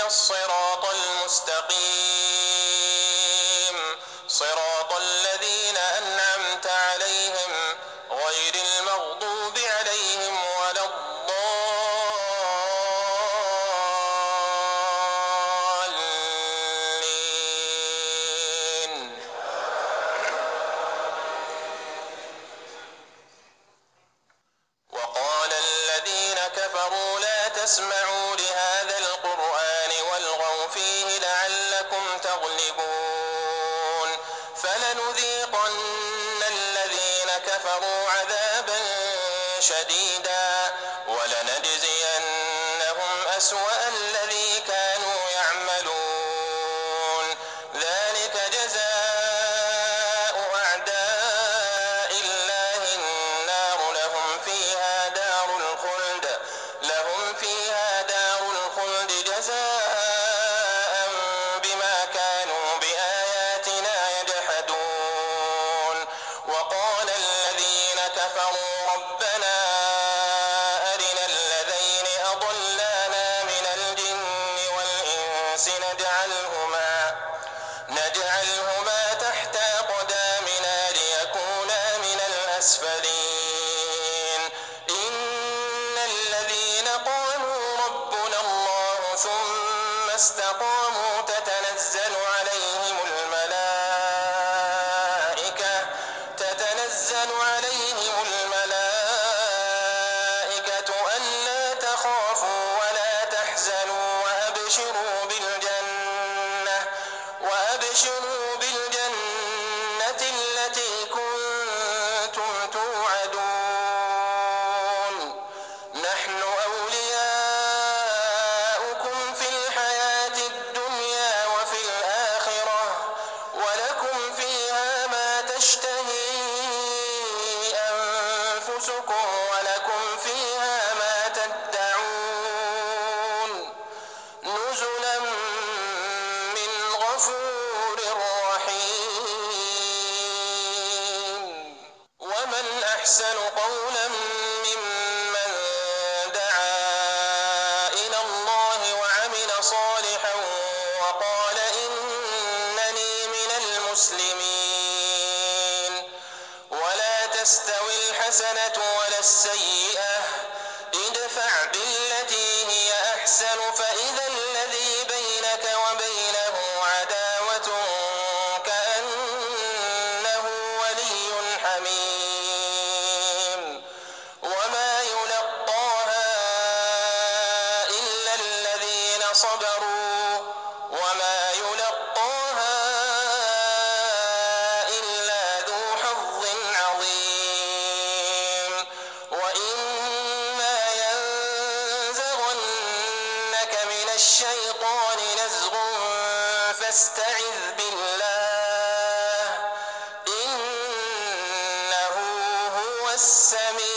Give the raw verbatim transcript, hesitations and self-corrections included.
اهدنا الصراط المستقيم صراط الذين أنعمت عليهم غير المغضوب عليهم ولا الضالين. وقال الذين كفروا لا تسمعوا لهذا القرآن والغوا فيه لعلكم تغلبون فلنذيقن الذين كفروا عذابا شديدا ولنجزينهم أسوأ الذي كانوا يعملون ذلك جزاء أعداء الله النار لهم فيها دار الخلد لهم فيها دار الخلد جزاء بما كانوا بآياتنا يجحدون وقال الذين كفروا ربنا أرنا الذين أضلانا من الجن والإنس نجعلهما نجعلهما تحت أقدامنا ليكونا من الأسفلين إن الذين قالوا ربنا الله ثم استقاموا تتنزل عليهم الملائكة تتنزل عليهم الملائكة ألا تخافوا ولا تحزنوا وأبشروا بالجنة وأبشروا بالجنة التي كنتم توعدون نحن أولياؤكم في الحياة الدنيا وفي الآخرة ولكم فيها ما تشتهي أنفسكم ولكم فيها ما تدعون نزلا من غفور رحيم ومن أحسن قولا ممن دعا إلى الله وعمل صالحا وقال إنني من المسلمين ولا تستوي الحسنة ولا السيئة ادفع بالتي هي أحسن فإذا الذي بينك وبينه عداوة كأنه ولي حميم وما يلقاها إلا الذين صبروا وما يلقاها إلا ذو حظ عظيم وإما ينزغنك من الشيطان نزغ فاستعذ بالله إنه هو السميع